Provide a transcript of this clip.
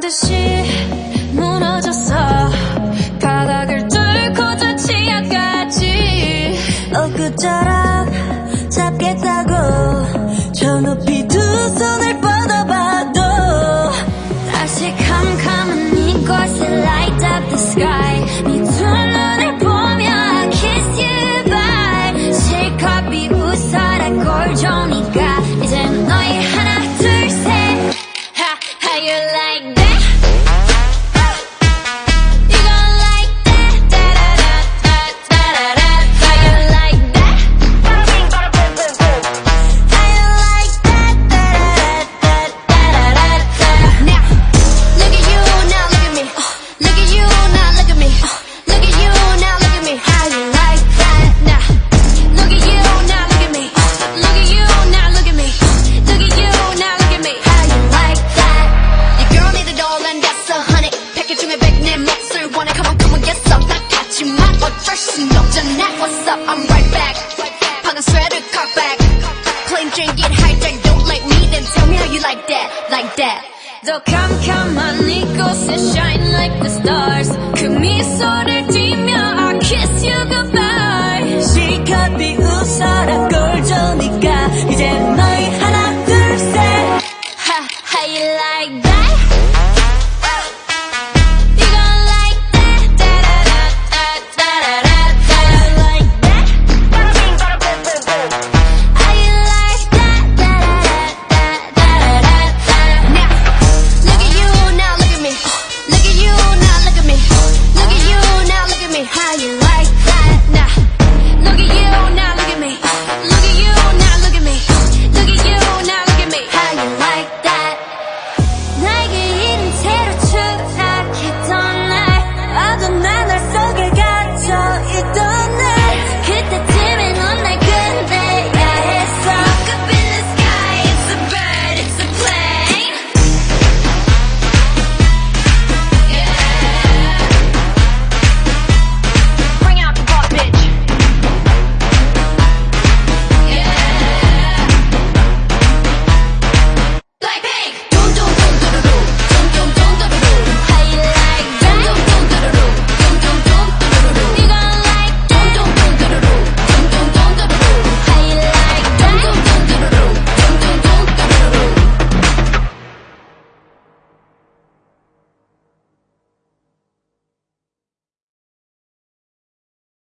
듯이 무너졌어. 바닥을 뚫고 저 치아까지. 그처럼 잡겠다고 저 높이 두 손을 뻗어봐도 다시 캄캄한 이곳에 light up the sky. 네 두 눈을 보며 I kiss you bye. 실컷 비웃어라 꼴 좋으니까 이젠 너희 하나 둘 셋. How you like that? You gon' like that? Da-da-da-da-da-da-da. How you like that? How you like that? Da-da-da-da-da-da-da. Now, look at you, now look at me. Look at you, now look at me. Look at you, now look at me. How you like that? Now, look at you, now look at me. Look at you, now look at me. Look at you, now look at me. How you like that? Your girl need it all and that's 100. 패키지 중에 100 내 몫을 원해. Come on, get some. 다 같지만 어쩔 순 없잖아. What's up? I'm right back. 방금 sweater cut back. Plain drink it hijack. Don't like me, then tell me how you like that, like that. 더 캄캄한 이곳에 shine like the stars. 그 미소를 띠며 I kiss you goodbye. 실컷 비웃